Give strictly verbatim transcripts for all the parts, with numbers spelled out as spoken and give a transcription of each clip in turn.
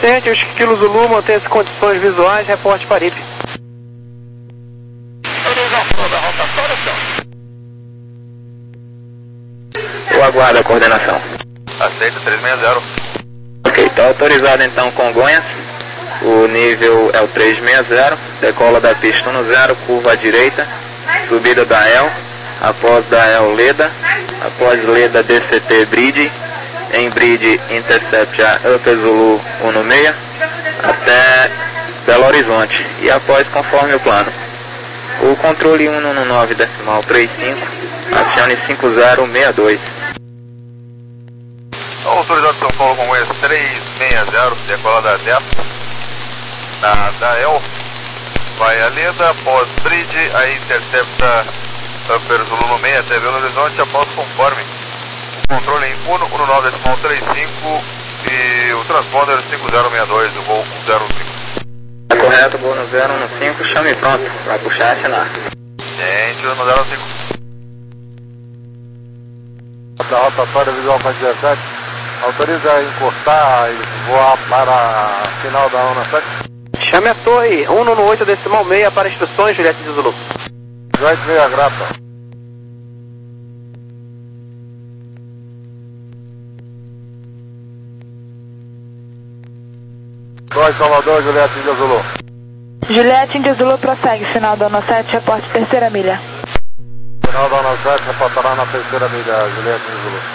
sete, os quilos Zulu, mantenha-se em condições visuais, reporte para I P. Eu aguardo a coordenação. Aceita, três seis zero. Ok, está autorizado então Congonhas. O nível é o três seis zero, decola da pista um zero, curva à direita, subida da E L, após da E L Leda, após Leda D C T Bridge, em Bridge intercept a Upper Zulu um seis, até Belo Horizonte, e após conforme o plano. O controle cento e nove decimal trinta e cinco, acione cinco zero seis dois. Autorizado São Paulo Congonhas três seis zero, decola da D E P, na da E L, vai a Leda, após Bridge, aí intercepta Upper Zulu seis até Belo Horizonte, após conforme. O controle em cento e nove decimal trinta e cinco e o transponder cinco zero seis dois, o voo um zero cinco. Tá correto, voo no zero um cinco, chame pronto, para puxar e assinar. Gente, no zero cinco. Da rotatória visual para dezessete, autoriza a encostar e voar para a final da ONA sete. Chame a torre cento e oito decimal seis para instruções, Juliette de Zulu. Juliette meia grata. dois Salvador, Juliette de Zulu. Juliette de Zulu prossegue, final da ONA sete, reporte terceira milha. Final da ONA sete, reportará na terceira milha, Juliette de Zulu.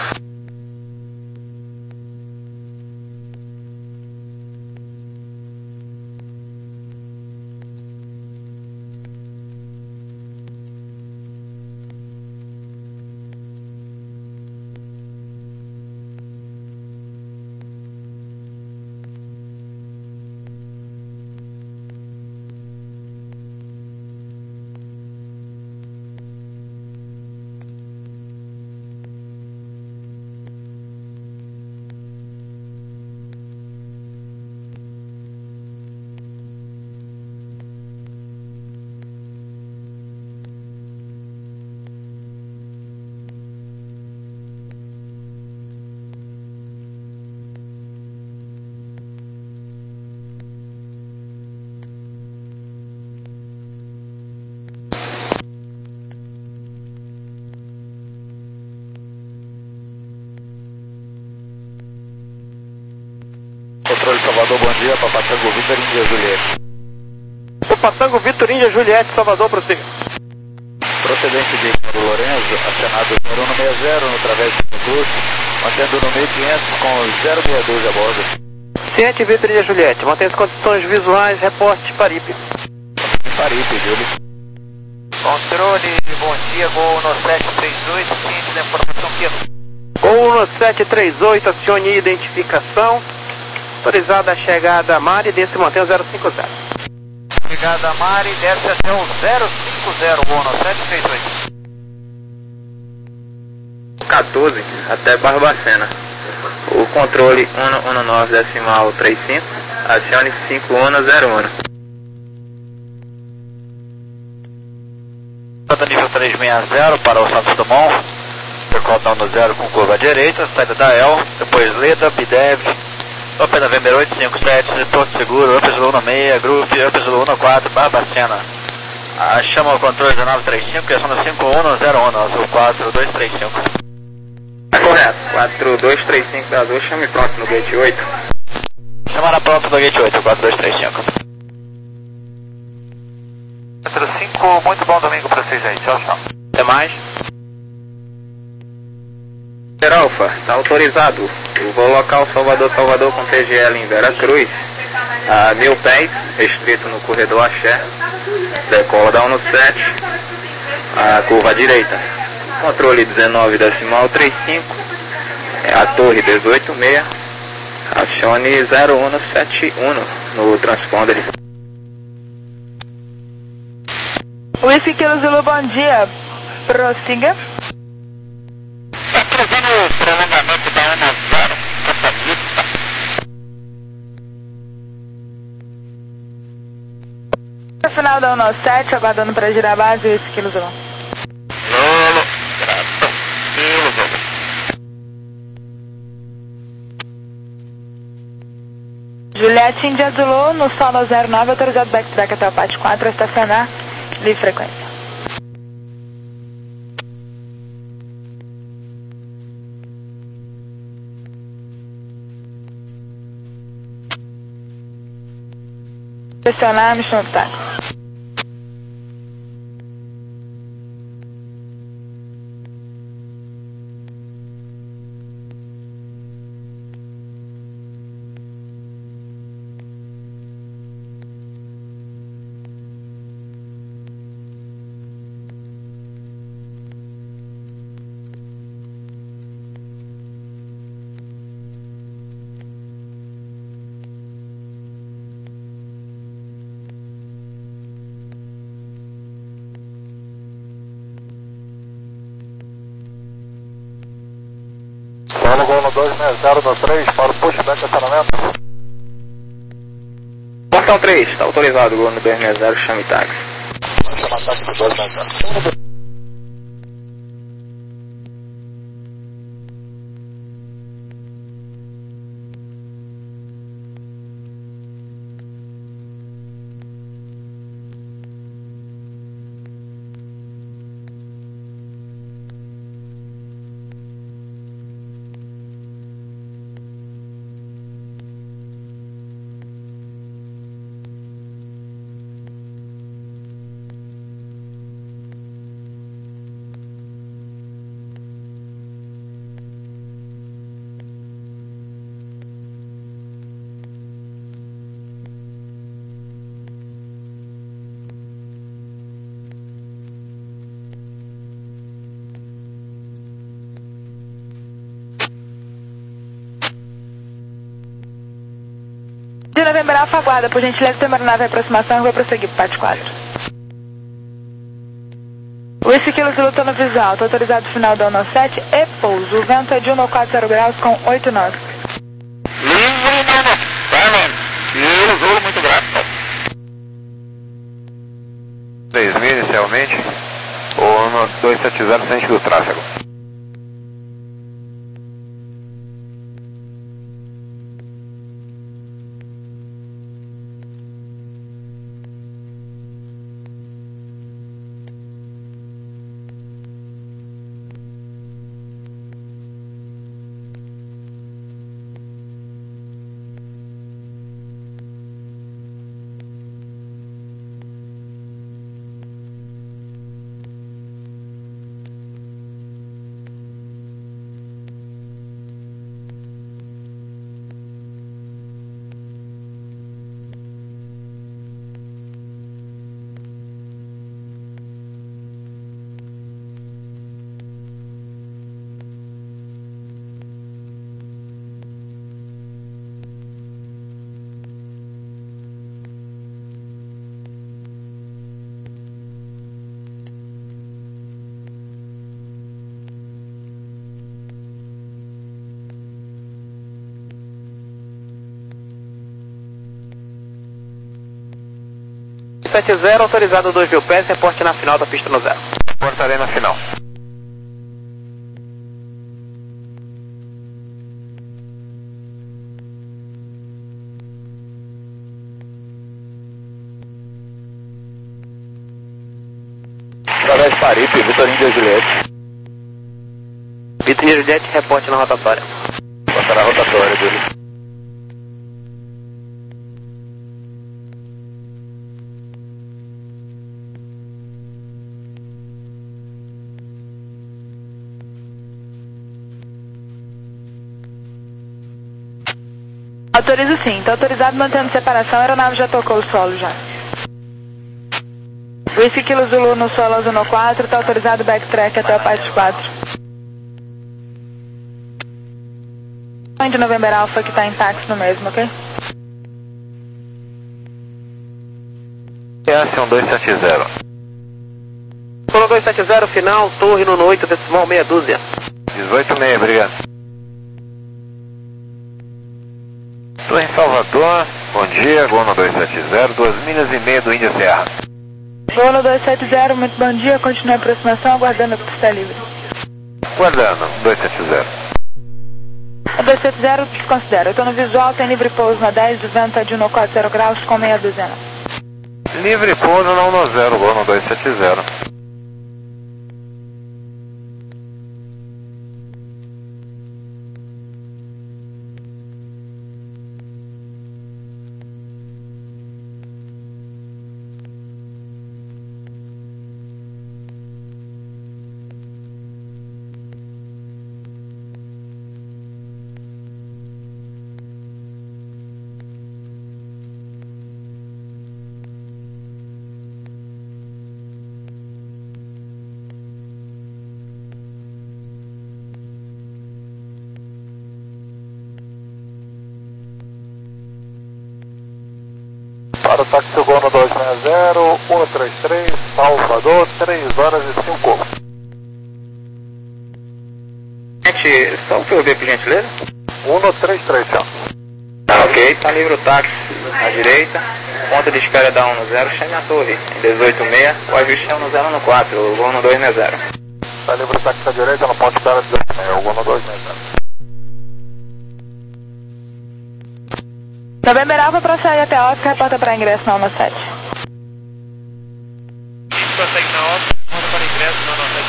Controle Salvador, bom dia, Papatango Vitor Índia Juliette. Papatango Vitor Índia Juliette, Salvador, prossiga. Procedente de do Lourenço, acionado número cento e sessenta no través do curso, mantendo no mil e quinhentos com zero seis dois a bordo. sete, Vitor Índia Juliette, mantenha as condições visuais, reporte para I P. Paripe, Júlio. Controle, bom dia, gol no sete três oito, ciente da informação que... Gol no sete três oito, acione identificação. Autorizada a chegada a Mari, desce e mantém o zero cinco zero. Chegada a Mari, desce até o zero cinco zero, gol no sete três oito. quatorze, até Barbacena. O controle cento e nove decimal trinta e cinco, acione cinco um zero um. Nível três seis zero para o Santos Dumont, percordão no zero com curva à direita, saída da E L, depois Leda, Bidev, Open November oito cinco sete, Porto Seguro, Open Zulu seis, Groove, Open Zulu um quatro, Barbacena. Ah, chama o controle dezenove trinta e cinco, aciona cinco um zero um, azul quatro dois três cinco. Correto, quatro dois três cinco da Azul, chame pronto no gate oito. Chamada pronto no gate oito, quatro dois três cinco. quatro cinco, muito bom domingo para vocês aí, tchau, tchau. Até mais. Alfa, está autorizado. O voo local Salvador, Salvador com T G L em Veracruz, a mil pés, restrito no corredor Axé, decola da ONU sete, a curva à direita. Controle dezenove decimal trinta e cinco, é a torre dezoito seis, acione zero um sete um no transponder. Whisky Kilo Zulu, bom dia, prossiga. Prolongamento da ONA zero, Catalista. No final da ONA sete, aguardando para girar a base, Whisky Kilo Zulu. Lolo, grato, Kilo Zulu. Juliette India Zulu, no solo zero nove, autorizado backtrack até o pátio quatro, estacionar, livre frequência. Estacionar, me chama o táxi. Solo Gol no dois seis zero do três para o pushback estacionamento. Portão três, está autorizado, Gol no dois seis zero, chame táxi. Chama táxi do dois seis zero. De Novembro Alfa, aguarda, por gentileza, tem uma nave em aproximação e vai prosseguir para o pátio quatro. Whisky Kilo Zulu, tô no visual, tô autorizado final da um sete e pouso. O vento é de um quatro zero graus com oito nove. Livre, mano. Carmen. Kilo Zulu, muito grato. três mil inicialmente, ou no dois sete zero centro do tráfego. sete zero, autorizado dois mil pés, reporte na final da pista no zero. Portarei na final. Através de Paripe, Vitorino de Juliette. Vitorino de Juliette, reporte na rotatória. Portará a rotatória dele. Autorizo sim, tá autorizado mantendo separação, a aeronave já tocou o solo já. Whisky Kilo Zulu no solo azul no quatro, tá autorizado backtrack até o pátio quatro. De Novembro Alfa que tá em táxi no mesmo, ok? S um dois sete zero. Solo dois sete zero, final, torre no oito, decimal meia dúzia. dezoito e meia, obrigado. Estou em Salvador, bom dia, Gol no dois sete zero, duas milhas e meia do Índia Serra. Gol no dois sete zero, muito bom dia, continue a aproximação, aguardando a pista livre. Guardando, dois sete zero. A dois sete zero desconsidera. Eu estou no visual, tem livre pouso na dez, o vento é de um no quatro zero graus com meia dezena. Livre pouso na um zero, gol no dois sete zero. Para o táxi gol no dois seis zero, um três três, Salvador, três horas e cinco. Gente, só o que eu ver, por gentileza? um três três, senhor. Tá ok, tá livre o táxi à direita, ponta de espera da um zero, chame a torre, em dezoito seis, o ajuste é um zero no quatro, o gol no dois zero. Tá livre o táxi à direita, no ponto de espera dezoito seis, o gol no dois zero. November Alfa para sair até a Oscar, reporta para ingresso na um sete. Prossegue na Oscar, reporta para ingresso na um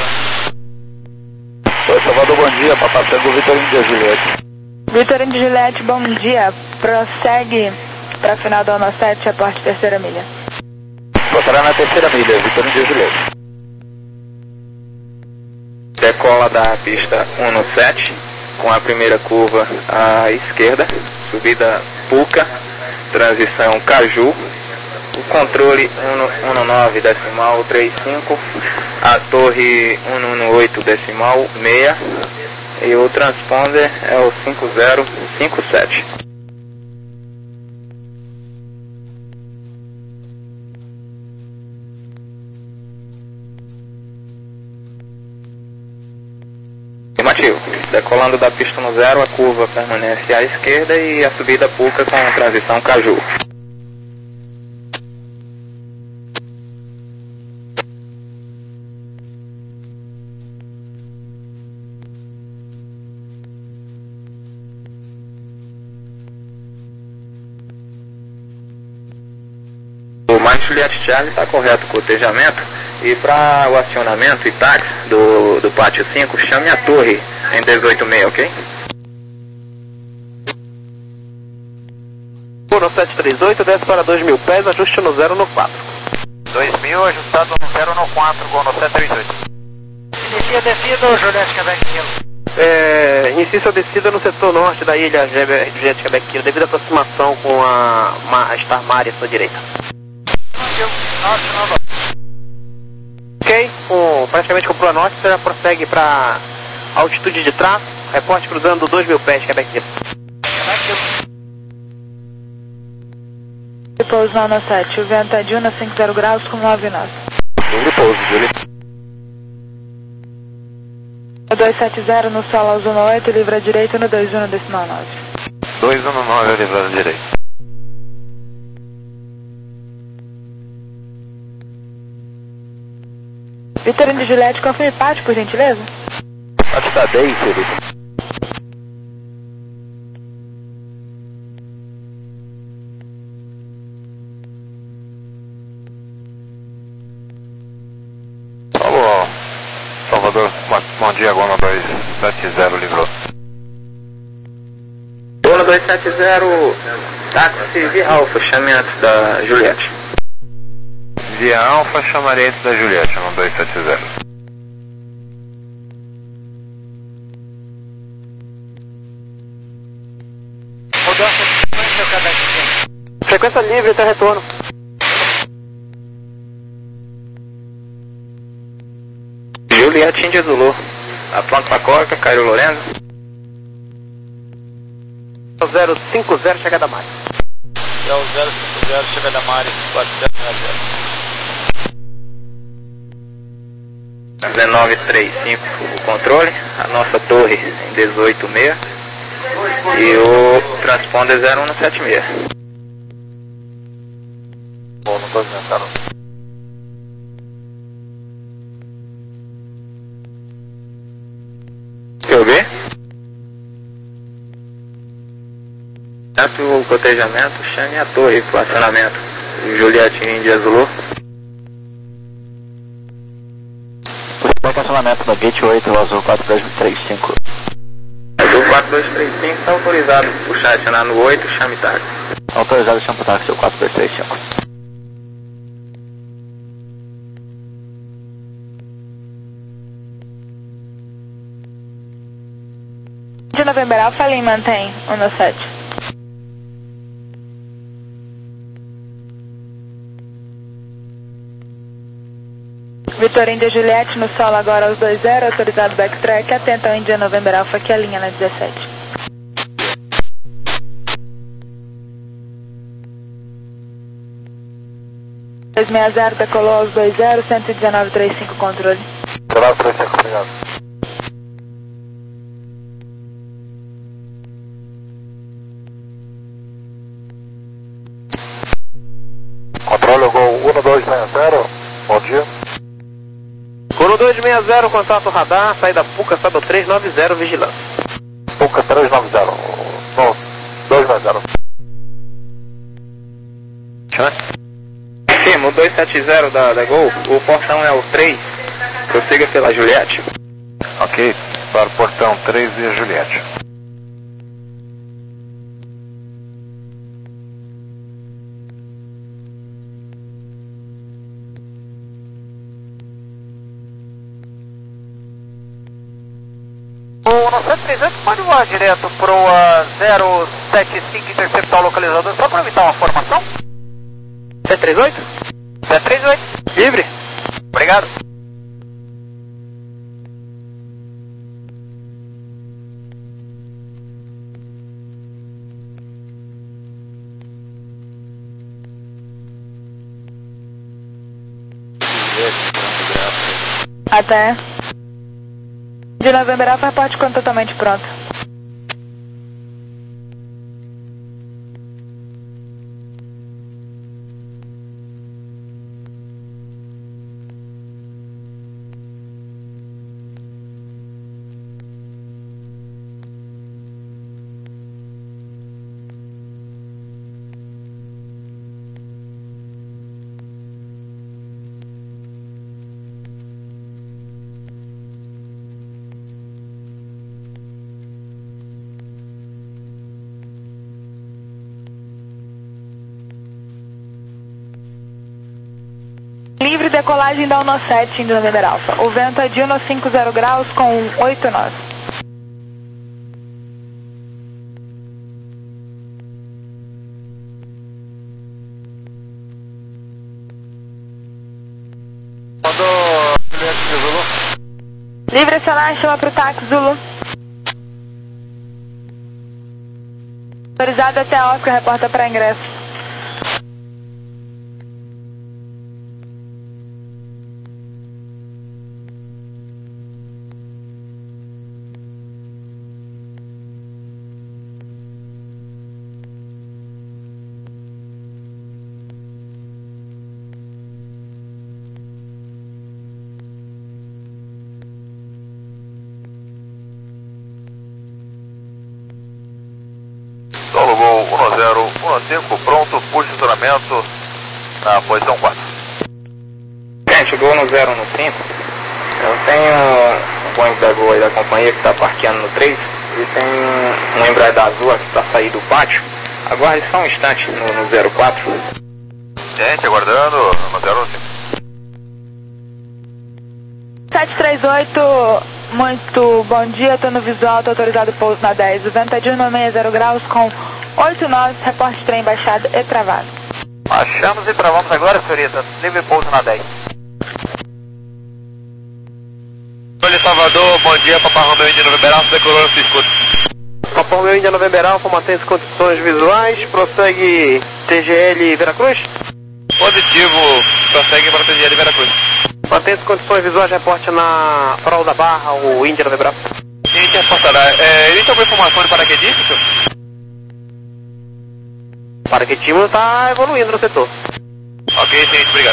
sete. Oi, Salvador, bom dia, papai sendo o Vitorino de Juliette. Vitorino de Juliette, bom dia. Prossegue para a final da um sete, reporte terceira milha. Passará na terceira milha, Vitorino de Juliette. Decola da pista um sete, com a primeira curva à esquerda, subida Puca, transição Caju, o controle um nove decimal trinta e cinco, a torre um oito decimal seis e o transponder é o cinco zero cinco sete. Afirmativo. Decolando da pista no zero, a curva permanece à esquerda e a subida Puca com a transição Caju. O mais Juliette Charlie está correto o cotejamento. E para o acionamento e táxi do, do pátio cinco, chame a torre em dezoito seis, ok? um sete três oito, desce para dois mil pés, ajuste no zero no quatro. dois mil, ajustado no zero no quatro, gol no sete três oito. Inicia a descida, Juliette Quebec Kilo. É, inicia sua descida no setor norte da ilha Juliette Quebec Kilo, devido à aproximação com a, a Star Mare à sua direita. Norte, norte. Ok, com, praticamente com o Pro Norte, você já prossegue para altitude de traço, reporte cruzando dois mil pés, Quebec Kilo. Pouso na um sete, o vento é de um a cinco zero graus com nove nove. Livre pouso, Júlio. O dois sete zero no solo ao zona oito, livre à direita no dois um decimal nove. dois um nove, livre à direita. Vitorino de Juliette, confirme pátio, por gentileza. Pátio tá dez, Felipe. Alô, Salvador, bom dia, Gona dois sete zero, livrou. Gona dois sete zero, táxi via Alfa, chame antes da Juliette. Via Alfa, chamarei antes da Juliette, no dois sete zero. Mudança de frequência, Quebec. Frequência livre até retorno. Juliette Índia Zulu. Aponta para Coca, Cairo Lorenzo. zero cinco zero, chegada Mari. É o zero cinco zero, chegada Mari, quatro zero zero. dezenove trinta e cinco o controle, a nossa torre em dezoito seis e o transponder zero um sete seis. Bom, não estou inventando. Eu vi? O cotejamento, chame a torre para acionamento. Juliette India Zulu. Pushback acionamento no Gate oito, Azul quatro dois três cinco. Azul quatro dois três cinco está autorizado. Puxar acionar no oito, chame táxi. Autorizado, chame táxi, quatro dois três cinco. De November Alpha, Lima, mantém um no sete. Vitor Índia Juliette no solo agora aos dois zero, autorizado backtrack, atenta ao Índia November Alpha que alinha na dezessete. dois seis zero decolou aos dois zero, cento e dezenove trinta e cinco controle. dezenove trinta e cinco, obrigado. Controle Gol um dois seis zero, bom dia. Coro dois seis zero, contato radar, saída Puca, sábado três nove zero, vigilância. Puca três nove zero, não, dois seis zero. Firmo dois sete zero da, da Gol, o portão é o três, prossiga pela Juliette. Ok, para o portão três e a Juliette. O novecentos e trinta e oito pode voar direto para o uh, zero sete cinco interceptar o localizador, só para evitar uma formação? sete três oito? sete três oito. Livre? Obrigado. Até. De November Alpha, reporte quando totalmente pronto. Livre decolagem da um sete de November Alpha. O vento é de um cinco zero graus com oito nós. Mandou Juliette de Zulu. Livre acionar, chama pro táxi Zulu. Autorizado até Oscar, reporta para ingresso. Solo Gol um zero um cinco, pronto, posicionamento na posição quatro. Gente, Gol no zero no cinco. Eu tenho um Boeing da Gol aí da companhia que está parqueando no três e tem um Embraer Azul aqui para sair do pátio. Aguarde só um instante no, no zero quatro. Gente, aguardando no zero cinco. sete três oito, muito bom dia, tô no visual, tô autorizado pouso na dez. O vento é de um seis zero graus com oito nós, reporte trem baixado e travado. Achamos e travamos agora, senhorita. Livre pouso na dez. Olha, Salvador, bom dia, Papai Romeu Índia November Alpha, decolou no escuta. Papai Romeu Índia November Alpha, mantém as condições visuais, prossegue T G L Veracruz. Positivo, prossegue para T G L Veracruz. Mantém as condições visuais, reporte na Farol da Barra, o Índia November Alpha. Gente, reportará. É, existe alguma informação de paraquedista, senhor? O paraquedismo está evoluindo no setor. Ok, gente, obrigado.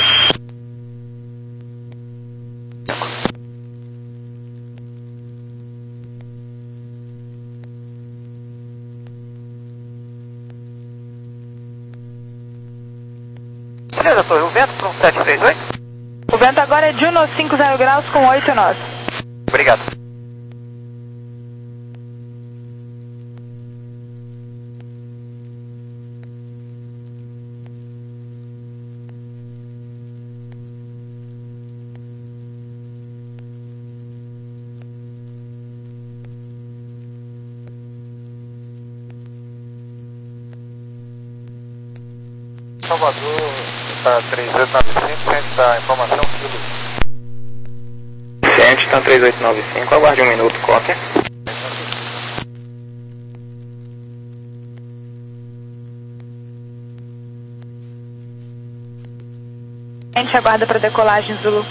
gentileza, Torre, o vento para um sete três oito? O vento agora é de um cinco zero graus com oito nós. Obrigado. Salvador, está três oito nove cinco, ciente da informação, filho. Ciente, está três oito nove cinco, aguarde um minuto, cópia. A gente aguarda para decolagem, Zulu.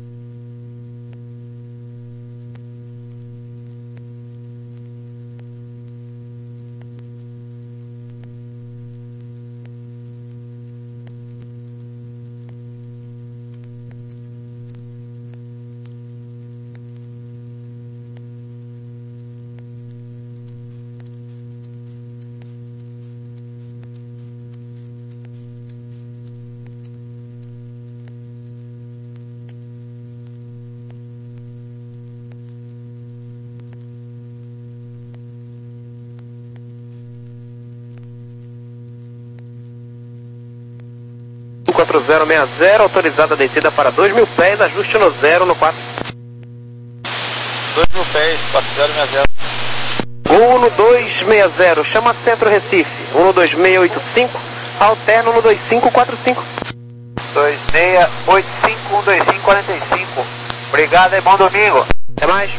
quatro zero seis zero, autorizada a descida para dois mil pés, ajuste no zero no quatro. dois mil pés, quatro zero seis zero. um dois seis zero, chama Centro Recife, um dois seis oito cinco, alterno um dois cinco quatro cinco. dois seis oito cinco, um dois cinco quatro cinco. Obrigado e bom domingo. Até mais.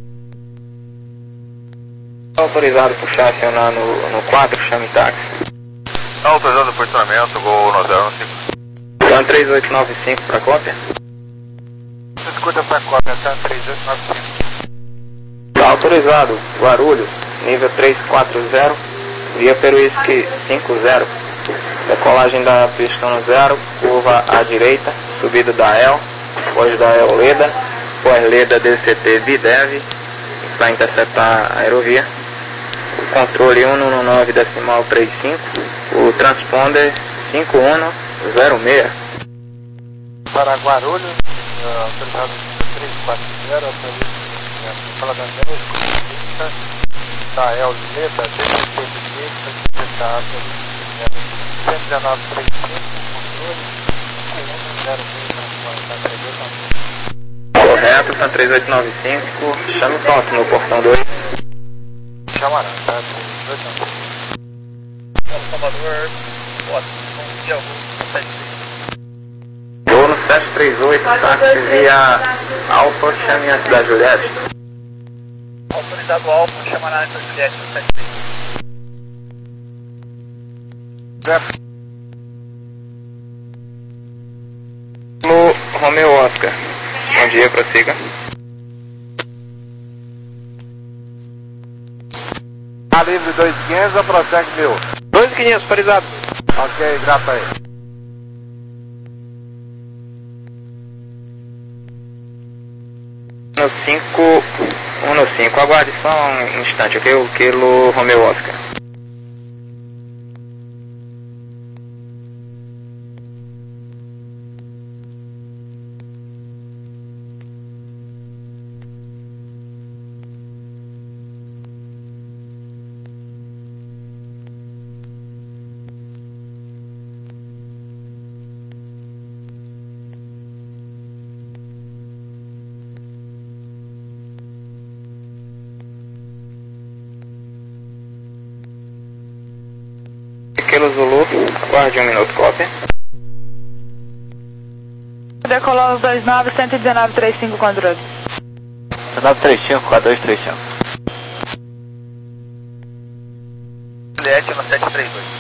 Autorizado puxar, acionar no, no quatro, chame táxi. Autorizado o posicionamento, Gol no zero cinco. Então três oito nove cinco para cópia. Escuta para cópia, tá três oito nove cinco. Tá autorizado, Guarulhos, nível três quatro zero, via Peruísque cinco zero. Decolagem da pista no zero, curva à direita, subida da E L, pós da E L Leda, pós Leda D C T Bidev, para interceptar a aerovia. O controle um um nove decimal trinta e cinco, o transponder cinco um zero seis. Para Guarulhos, uh, autorizado três quatro zero, autorizado fala da América, da E L Leda, D C T Bidev, para interceptar a aerovia. cento e dezenove trinta e cinco, controle cinco um zero seis. Correto, São três oito nove cinco, chame o ponto no portão dois. Chamará, tá? três oito nove cinco. Salvador, bota, bom dia, sete três. Vou no sete três oito, táxi via Alfa, chame antes da Juliette. Autorizado Alfa, chamará antes da Juliette no sete três. No Romeo Oscar. Bom dia, prossiga. A livre dois mil e quinhentos, prossegue mil. dois mil e quinhentos, autorizado. Ok, grata aí. No cinco, um no cinco, aguarde só um instante, ok? O quilo Romeo Oscar. Kilo Zulu, aguarde um minuto, cópia. Decolou os dois nove, cento e dezenove trinta e cinco, controle. nove três cinco, quatro dois três cinco. Juliette no sete três oito.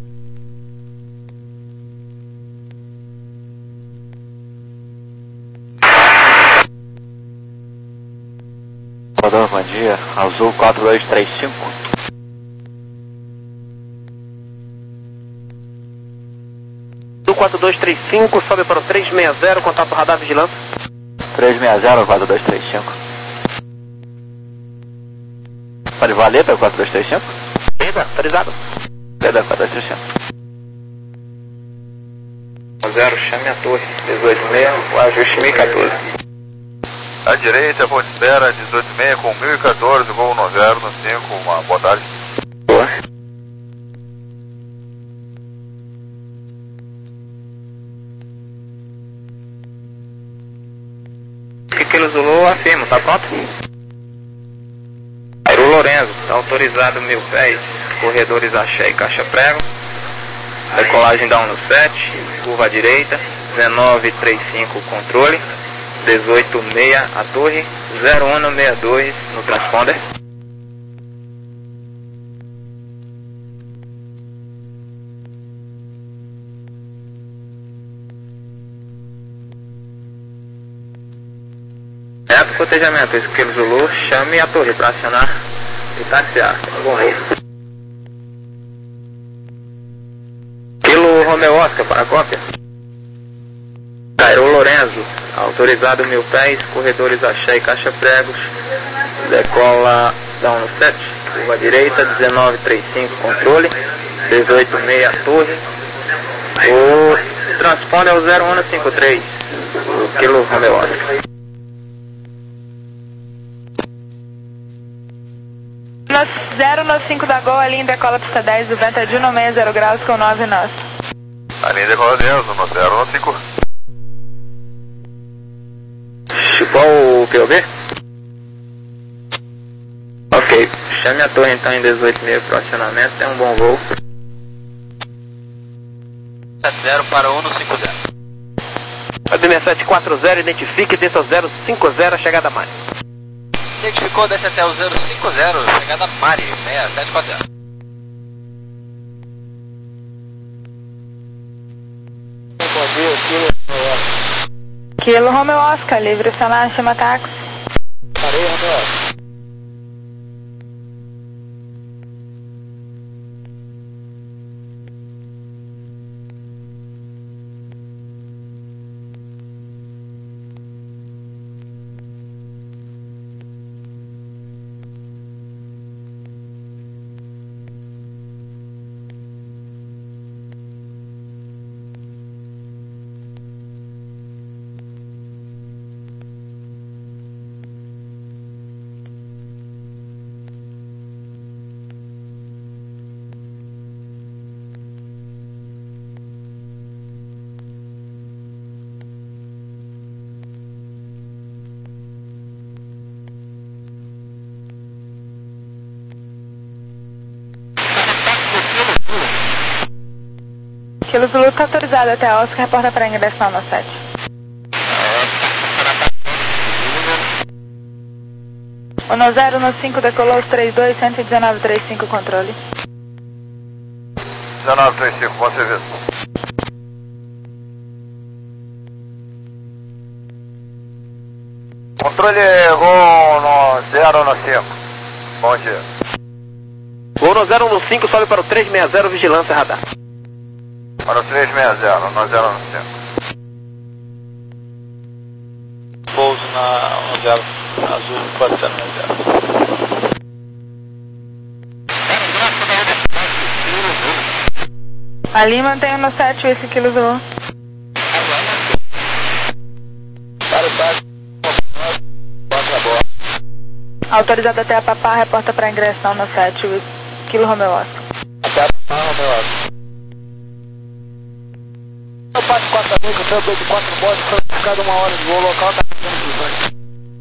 Salvador, bom dia. Azul quatro dois três cinco. quatro dois três cinco, sobe para o três seis zero, contato radar vigilância. três seis zero, quatro dois três cinco. Pode valer para quatro dois três cinco? Leda, autorizado. Leda quatro dois três cinco. zero, chame a torre, dezoito seis, o ajuste mil e quatorze. À direita, ponte espera, dezoito seis com mil e quatorze, voo no zero no cinco, uma boa tarde. Boa. Kilo Zulu, afirmo, tá pronto? Aero Lorenzo, tá autorizado mil pés, corredores axé e caixa prego. Decolagem da um no sete, curva à direita, dezenove trinta e cinco controle, dezoito seis a torre, zero um sessenta e dois no transponder. Reto cotejamento, Esquilo Zulu, chame a torre para acionar e taxiar. Bom voo. Kilo Romeo Oscar para a cópia. Cairo Lorenzo, autorizado mil pés, corredores axé e caixa pregos, decola da um no sete, curva à direita, dezenove trinta e cinco controle, dezoito seis a torre, o transponder é o zero um cinco três, o Kilo Romeo Oscar. zero no cinco da Gol, a linha decola pista dez, do vento é de um seis zero graus com nove nós. A linha decola dez, no zero no cinco. Qual o P O B? Ok, chame a torre então em dezoito seis para o acionamento, tem um bom voo. sete zero para um no cinco zero. A seis sete quatro zero, identifique, desça ao zero cinco zero, chegada Mari. Identificou, desce até o zero cinco zero, chegada Mari, seis sete quatro zero. Bom dia, Kilo Romeo Oscar. Kilo Romeo Oscar, livre, acionar, chama táxi. Parei, Romeo Oscar. Kilo Zulu está autorizado até Oscar, reporta para ingressão no sete. O no zero no cinco decolou trinta e dois, cento e dezenove trinta e cinco controle. dezenove trinta e cinco, bom serviço. Controle Gol no zero no cinco. Bom dia. Gol no zero no cinco, sobe para o três seis zero, vigilância radar. Para o três seis zero, no zero no cinco. Pouso na um zero, azul quatro zero zero. Ali mantém no sete esse Kilo Zulu. Para o táxi, quatro a bordo. Autorizado até a Papá, reporta para ingressão no sete, o Kilo Romeo Oscar. Até a Papá, Romeo Oscar. Eu passo quatro a dois, eu tenho dois de quatro bordos, foi ficado uma hora de voo local, tá ficando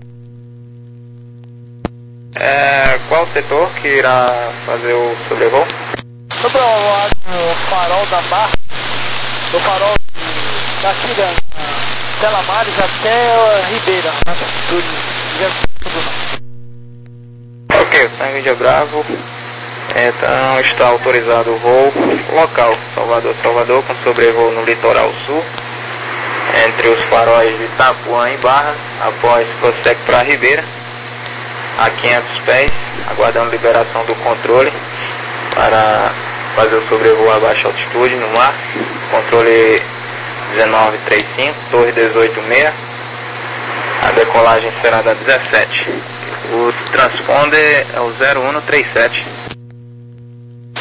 de É, qual setor que irá fazer o sobrevoo? Sobre o farol da barra, o farol daqui da Stella Maris até uh, Ribeira, tudo, tudo não. Ok, Tango de Bravo. Então está autorizado o voo local, Salvador, Salvador, com sobrevoo no litoral sul, entre os faróis de Itapuã e Barra, após prossegue para Ribeira, a quinhentos pés, aguardando liberação do controle para fazer o sobrevoo a baixa altitude no mar, controle dezenove trinta e cinco, torre dezoito seis, a decolagem será da dezessete. O transponder é o zero um trinta e sete.